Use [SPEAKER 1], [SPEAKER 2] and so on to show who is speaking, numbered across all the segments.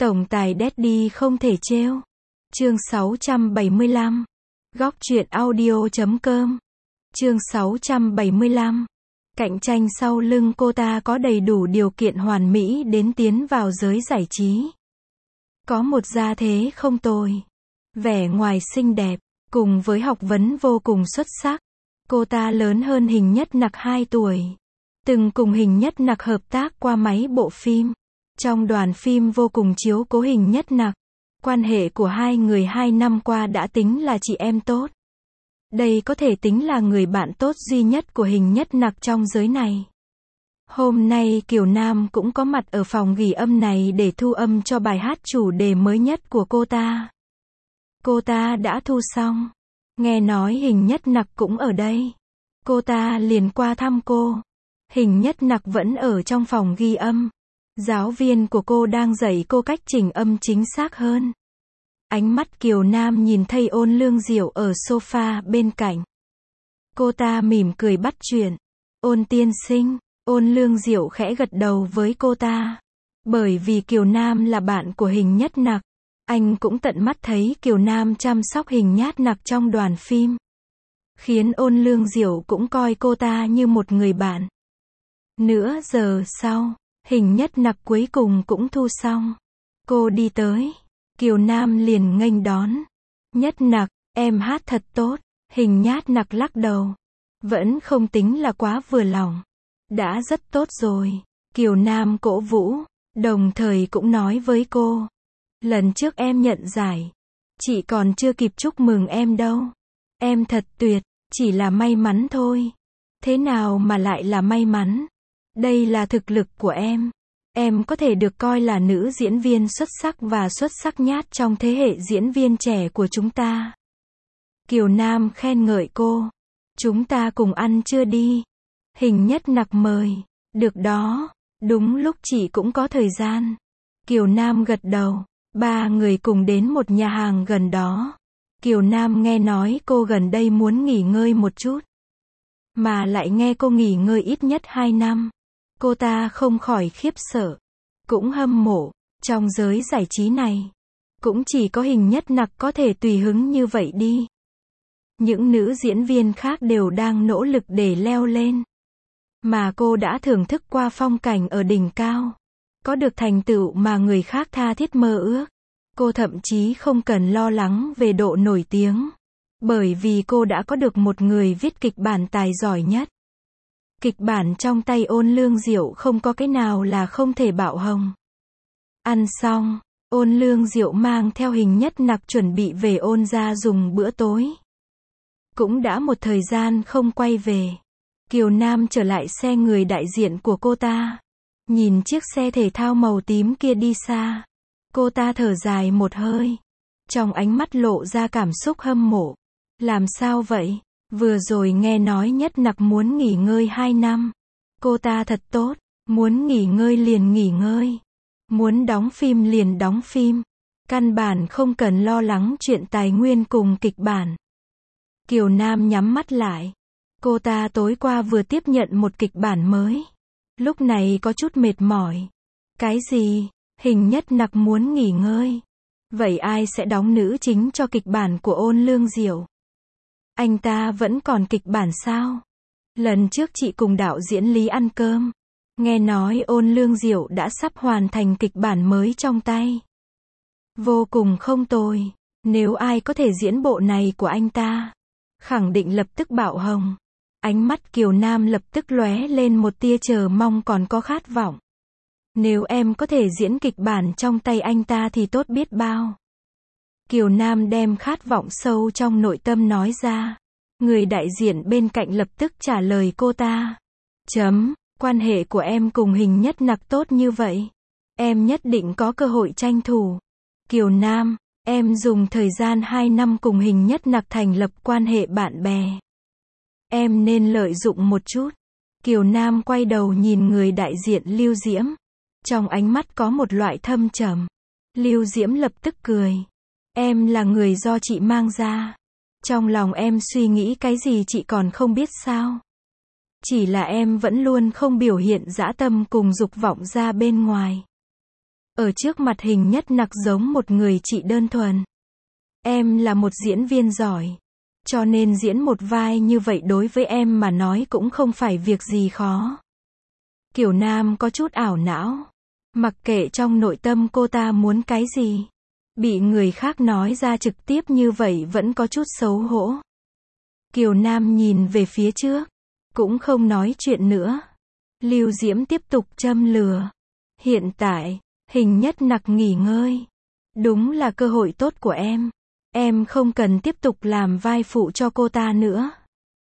[SPEAKER 1] Tổng tài Daddy không thể trêu. Chương 675. Góc truyện audio.com. Chương 675. Cạnh tranh sau lưng cô ta có đầy đủ điều kiện hoàn mỹ đến tiến vào giới giải trí. Có một gia thế không tồi, vẻ ngoài xinh đẹp, cùng với học vấn vô cùng xuất sắc. Cô ta lớn hơn Hình Nhất Nặc 2 tuổi. Từng cùng Hình Nhất Nặc hợp tác qua mấy bộ phim. Trong đoàn phim vô cùng chiếu cố Hình Nhất Nặc. Quan hệ của hai người 2 năm qua đã tính là chị em tốt. Đây có thể tính là người bạn tốt duy nhất của Hình Nhất Nặc trong giới này. Hôm nay Kiều Nam cũng có mặt ở phòng ghi âm này để thu âm cho bài hát chủ đề mới nhất của cô ta. Cô ta đã thu xong. Nghe nói Hình Nhất Nặc cũng ở đây. Cô ta liền qua thăm cô. Hình Nhất Nặc vẫn ở trong phòng ghi âm. Giáo viên của cô đang dạy cô cách chỉnh âm chính xác hơn. Ánh mắt Kiều Nam nhìn thấy Ôn Lương Diệu ở sofa bên cạnh. Cô ta mỉm cười bắt chuyện. Ôn tiên sinh. Ôn Lương Diệu khẽ gật đầu với cô ta. Bởi vì Kiều Nam là bạn của Hình Nhất Nặc, anh cũng tận mắt thấy Kiều Nam chăm sóc Hình Nhất Nặc trong đoàn phim. Khiến Ôn Lương Diệu cũng coi cô ta như một người bạn. Nửa giờ sau, Hình Nhất Nặc cuối cùng cũng thu xong. Cô đi tới. Kiều Nam liền nghênh đón. Nhất Nặc, em hát thật tốt. Hình Nhất Nặc lắc đầu. Vẫn không tính là quá vừa lòng. Đã rất tốt rồi. Kiều Nam cổ vũ. Đồng thời cũng nói với cô. Lần trước em nhận giải. Chị còn chưa kịp chúc mừng em đâu. Em thật tuyệt. Chỉ là may mắn thôi. Thế nào mà lại là may mắn? Đây là thực lực của em. Em có thể được coi là nữ diễn viên xuất sắc và xuất sắc nhất trong thế hệ diễn viên trẻ của chúng ta. Kiều Nam khen ngợi cô. Chúng ta cùng ăn trưa đi. Hình Nhất Nặc mời. Được đó. Đúng lúc chị cũng có thời gian. Kiều Nam gật đầu. 3 người cùng đến một nhà hàng gần đó. Kiều Nam nghe nói cô gần đây muốn nghỉ ngơi một chút. Mà lại nghe cô nghỉ ngơi ít nhất 2 năm. Cô ta không khỏi khiếp sợ. Cũng hâm mộ. Trong giới giải trí này, cũng chỉ có Hình Nhất Nặc có thể tùy hứng như vậy đi. Những nữ diễn viên khác đều đang nỗ lực để leo lên. Mà cô đã thưởng thức qua phong cảnh ở đỉnh cao. Có được thành tựu mà người khác tha thiết mơ ước. Cô thậm chí không cần lo lắng về độ nổi tiếng. Bởi vì cô đã có được một người viết kịch bản tài giỏi nhất. Kịch bản trong tay Ôn Lương Diệu không có cái nào là không thể bạo hồng. Ăn xong, Ôn Lương Diệu mang theo Hình Nhất Nặc chuẩn bị về Ôn gia dùng bữa tối. Cũng đã một thời gian không quay về. Kiều Nam trở lại xe người đại diện của cô ta. Nhìn chiếc xe thể thao màu tím kia đi xa. Cô ta thở dài một hơi. Trong ánh mắt lộ ra cảm xúc hâm mộ. Làm sao vậy? Vừa rồi nghe nói Nhất Nặc muốn nghỉ ngơi 2 năm. Cô ta thật tốt. Muốn nghỉ ngơi liền nghỉ ngơi. Muốn đóng phim liền đóng phim. Căn bản không cần lo lắng chuyện tài nguyên cùng kịch bản. Kiều Nam nhắm mắt lại. Cô ta tối qua vừa tiếp nhận một kịch bản mới. Lúc này có chút mệt mỏi. Cái gì? Hình Nhất Nặc muốn nghỉ ngơi. Vậy ai sẽ đóng nữ chính cho kịch bản của Ôn Lương Diệu? Anh ta vẫn còn kịch bản sao? Lần trước chị cùng đạo diễn Lý ăn cơm. Nghe nói Ôn Lương Diệu đã sắp hoàn thành kịch bản mới trong tay. Vô cùng không tồi. Nếu ai có thể diễn bộ này của anh ta, khẳng định lập tức bạo hồng. Ánh mắt Kiều Nam lập tức lóe lên một tia chờ mong còn có khát vọng. Nếu em có thể diễn kịch bản trong tay anh ta thì tốt biết bao. Kiều Nam đem khát vọng sâu trong nội tâm nói ra. Người đại diện bên cạnh lập tức trả lời cô ta. Quan hệ của em cùng Hình Nhất Nặc tốt như vậy. Em nhất định có cơ hội tranh thủ. Kiều Nam, em dùng thời gian 2 năm cùng Hình Nhất Nặc thành lập quan hệ bạn bè. Em nên lợi dụng một chút. Kiều Nam quay đầu nhìn người đại diện Lưu Diễm. Trong ánh mắt có một loại thâm trầm. Lưu Diễm lập tức cười. Em là người do chị mang ra. Trong lòng em suy nghĩ cái gì chị còn không biết sao? Chỉ là em vẫn luôn không biểu hiện dã tâm cùng dục vọng ra bên ngoài. Ở trước mặt Hình Nhất Nặc giống một người chị đơn thuần. Em là một diễn viên giỏi. Cho nên diễn một vai như vậy đối với em mà nói cũng không phải việc gì khó. Kiều Nam có chút ảo não. Mặc kệ trong nội tâm cô ta muốn cái gì. Bị người khác nói ra trực tiếp như vậy vẫn có chút xấu hổ. Kiều Nam nhìn về phía trước. Cũng không nói chuyện nữa. Lưu Diễm tiếp tục châm lửa. Hiện tại, Hình Nhất Nặc nghỉ ngơi. Đúng là cơ hội tốt của em. Em không cần tiếp tục làm vai phụ cho cô ta nữa.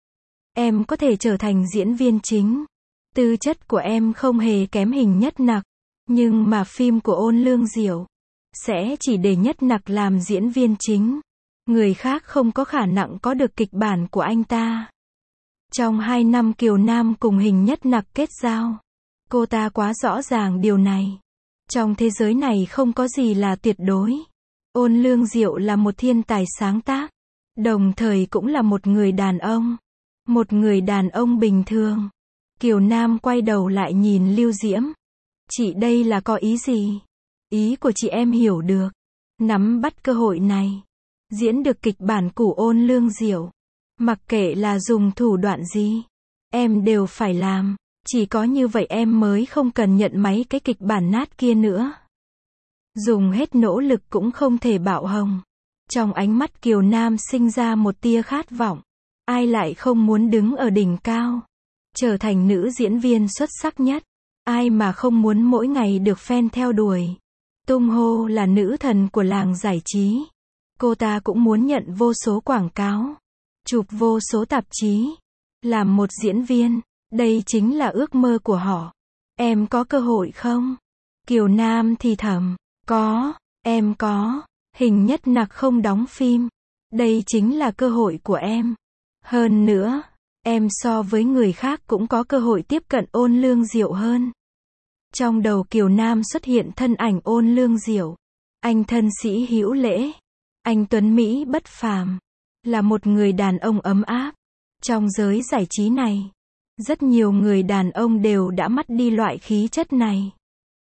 [SPEAKER 1] Em có thể trở thành diễn viên chính. Tư chất của em không hề kém Hình Nhất Nặc. Nhưng mà phim của Ôn Lương Diệu sẽ chỉ để Nhất Nặc làm diễn viên chính. Người khác không có khả năng có được kịch bản của anh ta. Trong 2 năm Kiều Nam cùng Hình Nhất Nặc kết giao, cô ta quá rõ ràng điều này. Trong thế giới này không có gì là tuyệt đối. Ôn Lương Diệu là một thiên tài sáng tác, đồng thời cũng là một người đàn ông. Một người đàn ông bình thường. Kiều Nam quay đầu lại nhìn Lưu Diễm. Chị đây là có ý gì? Ý của chị em hiểu được. Nắm bắt cơ hội này. Diễn được kịch bản của Ôn Lương Diệu. Mặc kệ là dùng thủ đoạn gì, em đều phải làm. Chỉ có như vậy em mới không cần nhận mấy cái kịch bản nát kia nữa. Dùng hết nỗ lực cũng không thể bạo hồng. Trong ánh mắt Kiều Nam sinh ra một tia khát vọng. Ai lại không muốn đứng ở đỉnh cao, trở thành nữ diễn viên xuất sắc nhất. Ai mà không muốn mỗi ngày được fan theo đuổi, tung hô là nữ thần của làng giải trí. Cô ta cũng muốn nhận vô số quảng cáo, chụp vô số tạp chí, làm một diễn viên. Đây chính là ước mơ của họ. Em có cơ hội không? Kiều Nam thì thầm. Có, em có. Hình Nhất Nặc không đóng phim. Đây chính là cơ hội của em. Hơn nữa, em so với người khác cũng có cơ hội tiếp cận Ôn Lương Diệu hơn. Trong đầu Kiều Nam xuất hiện thân ảnh Ôn Lương Diệu. Anh thân sĩ hữu lễ. Anh tuấn Mỹ bất phàm. Là một người đàn ông ấm áp. Trong giới giải trí này, rất nhiều người đàn ông đều đã mất đi loại khí chất này.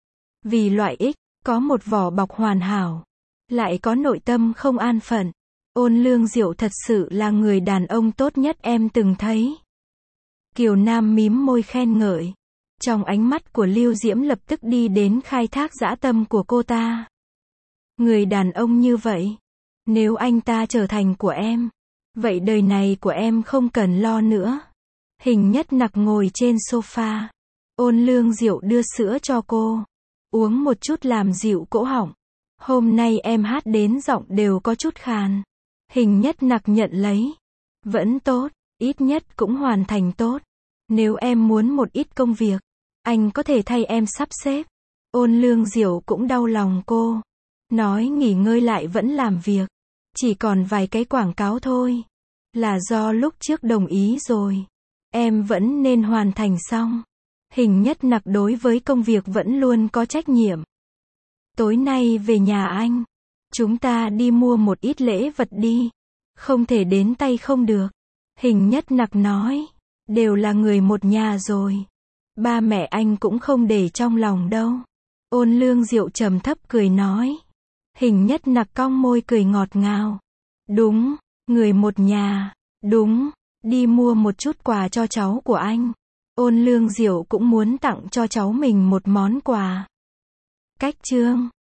[SPEAKER 1] Vì loại ích, có một vỏ bọc hoàn hảo, lại có nội tâm không an phận. Ôn Lương Diệu thật sự là người đàn ông tốt nhất em từng thấy. Kiều Nam mím môi khen ngợi. Trong ánh mắt của Lưu Diễm lập tức đi đến khai thác dã tâm của cô ta. Người đàn ông như vậy, nếu anh ta trở thành của em, vậy đời này của em không cần lo nữa. Hình Nhất Nặc ngồi trên sofa. Ôn Lương Diệu đưa sữa cho cô. Uống một chút làm dịu cổ họng. Hôm nay em hát đến giọng đều có chút khàn. Hình Nhất Nặc nhận lấy. Vẫn tốt, ít nhất cũng hoàn thành tốt. Nếu em muốn một ít công việc, anh có thể thay em sắp xếp. Ôn Lương Diệu cũng đau lòng cô. Nói nghỉ ngơi lại vẫn làm việc. Chỉ còn vài cái quảng cáo thôi. Là do lúc trước đồng ý rồi. Em vẫn nên hoàn thành xong. Hình Nhất Nặc đối với công việc vẫn luôn có trách nhiệm. Tối nay về nhà anh. Chúng ta đi mua một ít lễ vật đi. Không thể đến tay không được. Hình Nhất Nặc nói. Đều là người một nhà rồi. Ba mẹ anh cũng không để trong lòng đâu. Ôn Lương Diệu trầm thấp cười nói. Hình Nhất Nặc cong môi cười ngọt ngào. Đúng, người một nhà. Đúng, đi mua một chút quà cho cháu của anh. Ôn Lương Diệu cũng muốn tặng cho cháu mình một món quà. Cách chương